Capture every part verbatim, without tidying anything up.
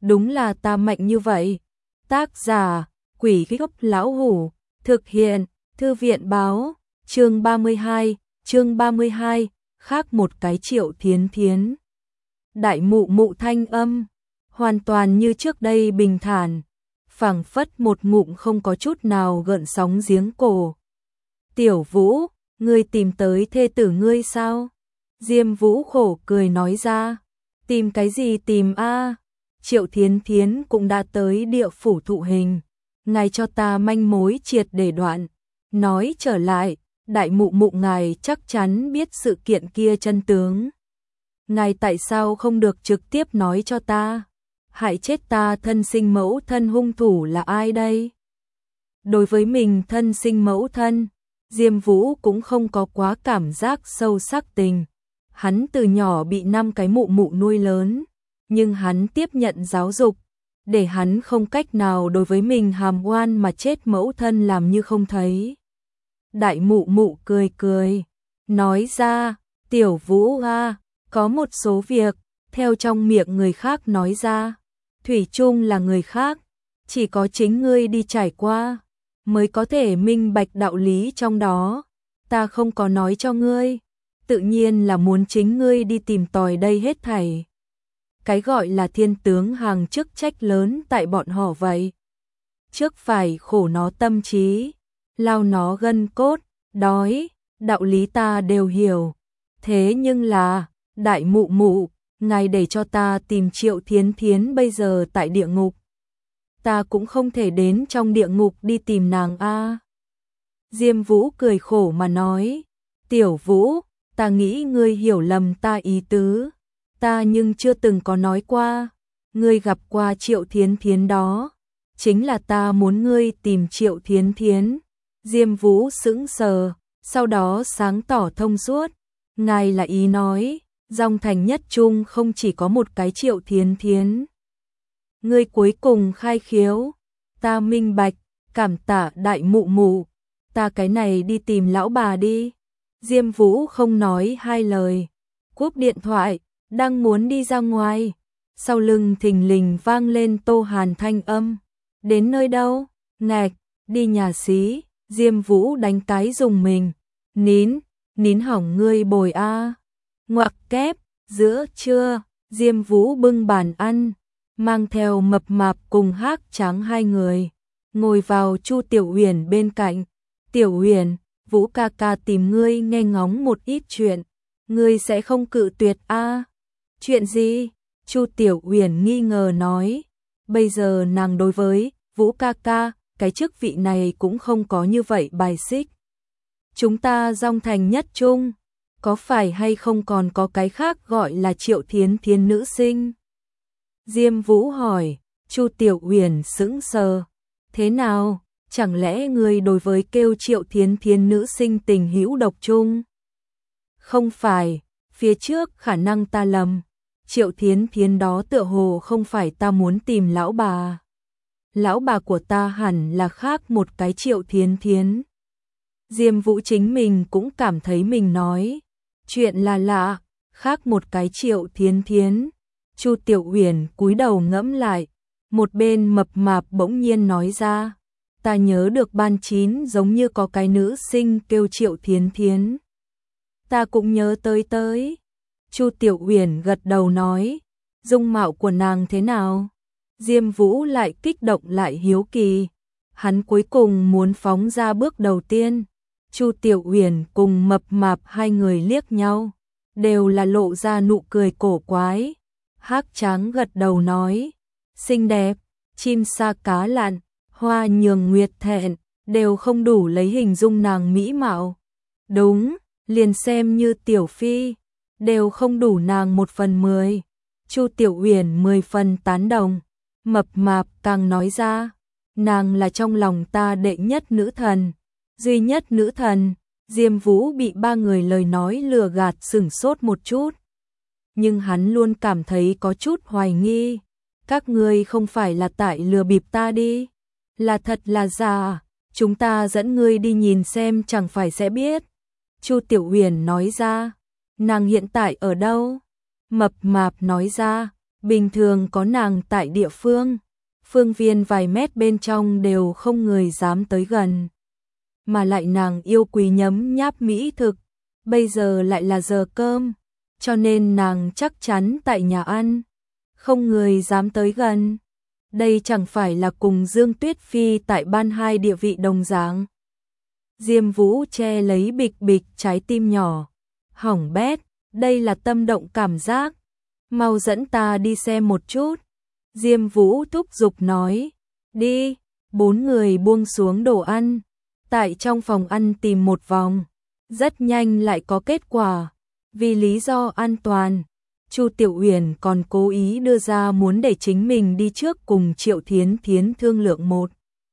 đúng là ta mạnh như vậy. Tác giả, Quỷ Gốc Lão Hủ, thực hiện, Thư viện báo, chương ba mươi hai, chương ba mươi hai, khác một cái Triệu Thiến Thiến. Đại mụ mụ thanh âm, hoàn toàn như trước đây bình thản, phảng phất một ngụm không có chút nào gợn sóng giếng cổ. Tiểu Vũ, ngươi tìm tới thê tử ngươi sao? Diêm Vũ khổ cười nói ra. Tìm cái gì tìm a? Triệu Thiến Thiến cũng đã tới địa phủ thụ hình. Ngài cho ta manh mối triệt để đoạn. Nói trở lại, đại mụ mụ ngài chắc chắn biết sự kiện kia chân tướng. Ngài tại sao không được trực tiếp nói cho ta? Hại chết ta thân sinh mẫu thân hung thủ là ai đây? Đối với mình thân sinh mẫu thân, Diêm Vũ cũng không có quá cảm giác sâu sắc tình. Hắn từ nhỏ bị năm cái mụ mụ nuôi lớn, nhưng hắn tiếp nhận giáo dục, để hắn không cách nào đối với mình hàm oan mà chết mẫu thân làm như không thấy. Đại mụ mụ cười cười, nói ra, Tiểu Vũ a, có một số việc, theo trong miệng người khác nói ra, thủy chung là người khác, chỉ có chính ngươi đi trải qua, mới có thể minh bạch đạo lý trong đó, ta không có nói cho ngươi, tự nhiên là muốn chính ngươi đi tìm tòi đây hết thảy. Cái gọi là thiên tướng hàng chức trách lớn tại bọn họ vậy. Trước phải khổ nó tâm trí, lao nó gân cốt, đói, đạo lý ta đều hiểu. Thế nhưng là, đại mụ mụ, ngài để cho ta tìm Triệu Thiến Thiến bây giờ tại địa ngục. Ta cũng không thể đến trong địa ngục đi tìm nàng a. Diêm Vũ cười khổ mà nói, Tiểu Vũ, ta nghĩ ngươi hiểu lầm ta ý tứ. Ta nhưng chưa từng có nói qua, ngươi gặp qua Triệu Thiến Thiến đó, chính là ta muốn ngươi tìm Triệu Thiến Thiến. Diêm Vũ sững sờ, sau đó sáng tỏ thông suốt, ngài là ý nói, Dòng Thành Nhất Trung không chỉ có một cái Triệu Thiến Thiến. Ngươi cuối cùng khai khiếu, ta minh bạch, cảm tạ đại mụ mụ, ta cái này đi tìm lão bà đi. Diêm Vũ không nói hai lời, cúp điện thoại, đang muốn đi ra ngoài, sau lưng thình lình vang lên Tô Hàn thanh âm. Đến nơi đâu? Ngạch, đi nhà xí. Diêm Vũ đánh cái dùng mình. Nín, nín hỏng ngươi bồi a. Ngoặc kép, giữa trưa, Diêm Vũ bưng bàn ăn, mang theo Mập Mạp cùng Hắc Trắng hai người, ngồi vào Chu Tiểu Uyển bên cạnh. Tiểu Uyển, Vũ ca ca tìm ngươi nghe ngóng một ít chuyện, ngươi sẽ không cự tuyệt a? Chuyện gì? Chu Tiểu Uyển nghi ngờ nói, bây giờ nàng đối với Vũ ca ca, cái chức vị này cũng không có như vậy bài xích. Chúng ta Dòng Thành Nhất Trung, có phải hay không còn có cái khác gọi là Triệu Thiến Thiến nữ sinh? Diêm Vũ hỏi. Chu Tiểu Uyển sững sờ, thế nào? Chẳng lẽ ngươi đối với kêu Triệu Thiến Thiến nữ sinh tình hữu độc chung? Không phải, phía trước khả năng ta lầm, Triệu Thiến Thiến đó tựa hồ không phải ta muốn tìm lão bà. Lão bà của ta hẳn là khác một cái Triệu Thiến Thiến. Diêm Vũ chính mình cũng cảm thấy mình nói, chuyện là lạ, khác một cái Triệu Thiến Thiến. Chu Tiểu Uyển cúi đầu ngẫm lại, một bên Mập Mạp bỗng nhiên nói ra, ta nhớ được ban chín giống như có cái nữ sinh kêu Triệu Thiến Thiến. Ta cũng nhớ tới tới. Chu Tiểu Uyển gật đầu nói, dung mạo của nàng thế nào? Diêm Vũ lại kích động lại hiếu kỳ. Hắn cuối cùng muốn phóng ra bước đầu tiên. Chu Tiểu Uyển cùng Mập Mạp hai người liếc nhau, đều là lộ ra nụ cười cổ quái. Hắc Trắng gật đầu nói, xinh đẹp, chim sa cá lặn, hoa nhường nguyệt thẹn, đều không đủ lấy hình dung nàng mỹ mạo. Đúng, liền xem như Tiểu Phi, đều không đủ nàng một phần mười. Chu Tiểu Uyển mười phần tán đồng. Mập Mạp càng nói ra, nàng là trong lòng ta đệ nhất nữ thần, duy nhất nữ thần. Diêm Vũ bị ba người lời nói lừa gạt sửng sốt một chút, nhưng hắn luôn cảm thấy có chút hoài nghi. Các ngươi không phải là tại lừa bịp ta đi? Là thật là giả? Chúng ta dẫn ngươi đi nhìn xem chẳng phải sẽ biết. Chu Tiểu Uyển nói ra. Nàng hiện tại ở đâu? Mập Mạp nói ra, Bình thường có nàng tại địa phương, phương viên vài mét bên trong đều không người dám tới gần. Mà lại nàng yêu quý nhấm nháp mỹ thực, bây giờ lại là giờ cơm, cho nên nàng chắc chắn tại nhà ăn, không người dám tới gần. Đây chẳng phải là cùng Dương Tuyết Phi tại ban hai địa vị đồng dạng. Diêm Vũ che lấy bịch bịch trái tim nhỏ, hỏng bét, đây là tâm động cảm giác, mau dẫn ta đi xem một chút. Diêm Vũ thúc giục nói, đi, bốn người buông xuống đồ ăn, tại trong phòng ăn tìm một vòng, rất nhanh lại có kết quả, vì lý do an toàn. Chu Tiểu Uyển còn cố ý đưa ra muốn để chính mình đi trước cùng Triệu Thiến Thiến thương lượng một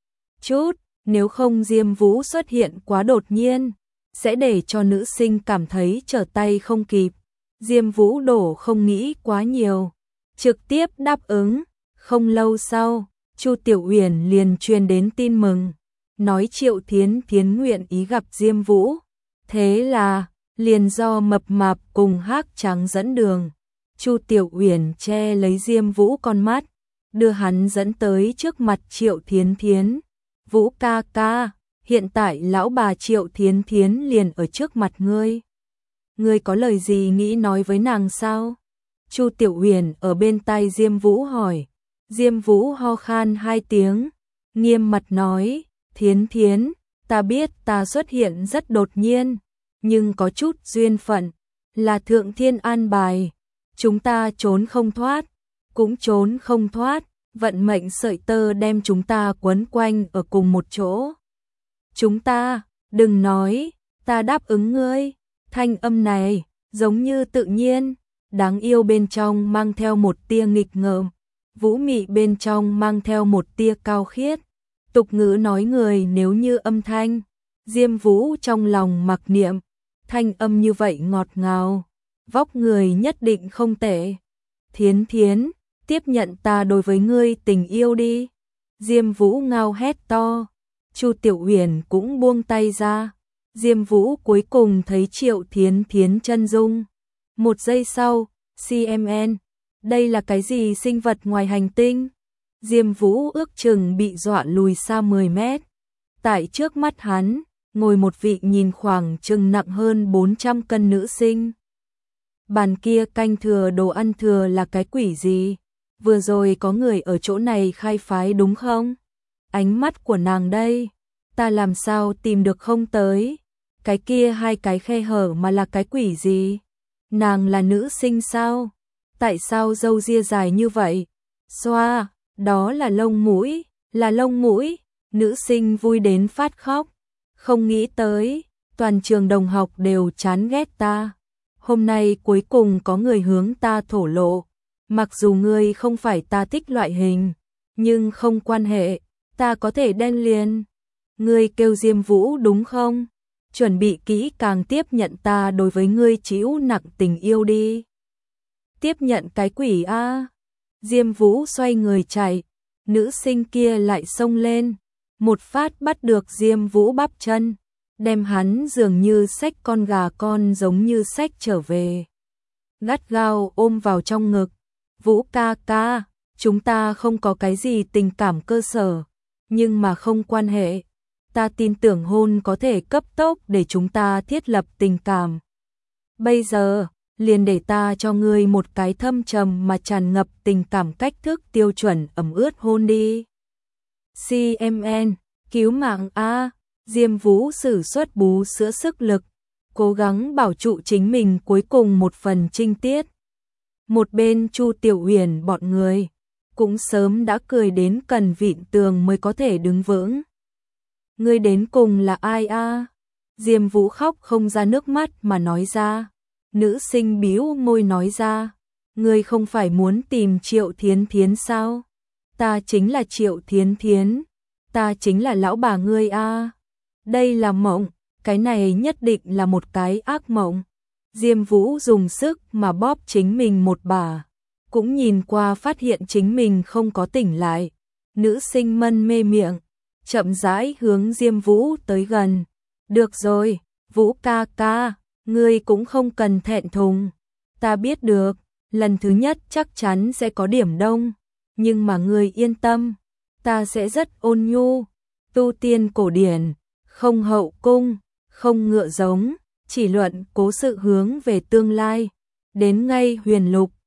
chút, nếu không Diêm Vũ xuất hiện quá đột nhiên, sẽ để cho nữ sinh cảm thấy trở tay không kịp. Diêm Vũ đổ không nghĩ quá nhiều, trực tiếp đáp ứng. Không lâu sau, Chu Tiểu Uyển liền truyền đến tin mừng, nói Triệu Thiến Thiến nguyện ý gặp Diêm Vũ. Thế là, liền do mập mạp cùng Hắc Trắng dẫn đường. Chu Tiểu Uyển che lấy Diêm Vũ con mắt, đưa hắn dẫn tới trước mặt Triệu Thiến Thiến. Vũ ca ca, hiện tại lão bà Triệu Thiến Thiến liền ở trước mặt ngươi. Ngươi có lời gì nghĩ nói với nàng sao? Chu Tiểu Uyển ở bên tai Diêm Vũ hỏi. Diêm Vũ ho khan hai tiếng, nghiêm mặt nói, Thiến Thiến, ta biết ta xuất hiện rất đột nhiên, nhưng có chút duyên phận, là thượng thiên an bài. Chúng ta trốn không thoát, cũng trốn không thoát, vận mệnh sợi tơ đem chúng ta quấn quanh ở cùng một chỗ. Chúng ta, đừng nói, ta đáp ứng ngươi. Thanh âm này, giống như tự nhiên, đáng yêu bên trong mang theo một tia nghịch ngợm, vũ mị bên trong mang theo một tia cao khiết. Tục ngữ nói người nếu như âm thanh, Diêm Vũ trong lòng mặc niệm, thanh âm như vậy ngọt ngào, vóc người nhất định không tệ. Thiến Thiến, tiếp nhận ta đối với ngươi tình yêu đi. Diêm Vũ ngao hét to, Chu Tiểu Uyển cũng buông tay ra. Diêm Vũ cuối cùng thấy Triệu Thiến Thiến chân dung. Một giây sau, xê em en, đây là cái gì sinh vật ngoài hành tinh? Diêm Vũ ước chừng bị dọa lùi xa mười mét. Tại trước mắt hắn, ngồi một vị nhìn khoảng chừng nặng hơn bốn trăm cân nữ sinh. Bàn kia canh thừa đồ ăn thừa là cái quỷ gì? Vừa rồi có người ở chỗ này khai phái đúng không? Ánh mắt của nàng đây, ta làm sao tìm được không tới? Cái kia hai cái khe hở mà là cái quỷ gì? Nàng là nữ sinh sao? Tại sao râu ria dài như vậy? Xoa, đó là lông mũi, là lông mũi. Nữ sinh vui đến phát khóc. Không nghĩ tới, toàn trường đồng học đều chán ghét ta. Hôm nay cuối cùng có người hướng ta thổ lộ. Mặc dù ngươi không phải ta thích loại hình, nhưng không quan hệ, ta có thể đen liền. Ngươi kêu Diêm Vũ đúng không? Chuẩn bị kỹ càng tiếp nhận ta đối với ngươi chịu nặng tình yêu đi. Tiếp nhận cái quỷ a. Diêm Vũ xoay người chạy, nữ sinh kia lại xông lên, một phát bắt được Diêm Vũ bắp chân, đem hắn dường như xách con gà con giống như xách trở về. Gắt gao ôm vào trong ngực. Vũ ca ca, chúng ta không có cái gì tình cảm cơ sở, nhưng mà không quan hệ. Ta tin tưởng hôn có thể cấp tốc để chúng ta thiết lập tình cảm. Bây giờ, liền để ta cho ngươi một cái thâm trầm mà tràn ngập tình cảm cách thức tiêu chuẩn ẩm ướt hôn đi. xê em en, cứu mạng a. Diêm Vũ sử xuất bú sữa sức lực, cố gắng bảo trụ chính mình cuối cùng một phần trinh tiết. Một bên Chu Tiểu Uyển bọn người cũng sớm đã cười đến cần vịn tường mới có thể đứng vững. Ngươi đến cùng là ai a? Diêm Vũ khóc không ra nước mắt mà nói ra. Nữ sinh bĩu môi nói ra, ngươi không phải muốn tìm Triệu Thiến Thiến sao? Ta chính là Triệu Thiến Thiến, ta chính là lão bà ngươi a. Đây là mộng, cái này nhất định là một cái ác mộng. Diêm Vũ dùng sức mà bóp chính mình một bà, cũng nhìn qua phát hiện chính mình không có tỉnh lại. Nữ sinh mân mê miệng, chậm rãi hướng Diêm Vũ tới gần. Được rồi, Vũ ca ca, ngươi cũng không cần thẹn thùng. Ta biết được, lần thứ nhất chắc chắn sẽ có điểm đông, nhưng mà ngươi yên tâm, ta sẽ rất ôn nhu, tu tiên cổ điển, không hậu cung, không ngựa giống, chỉ luận cố sự hướng về tương lai, đến ngay huyền lục,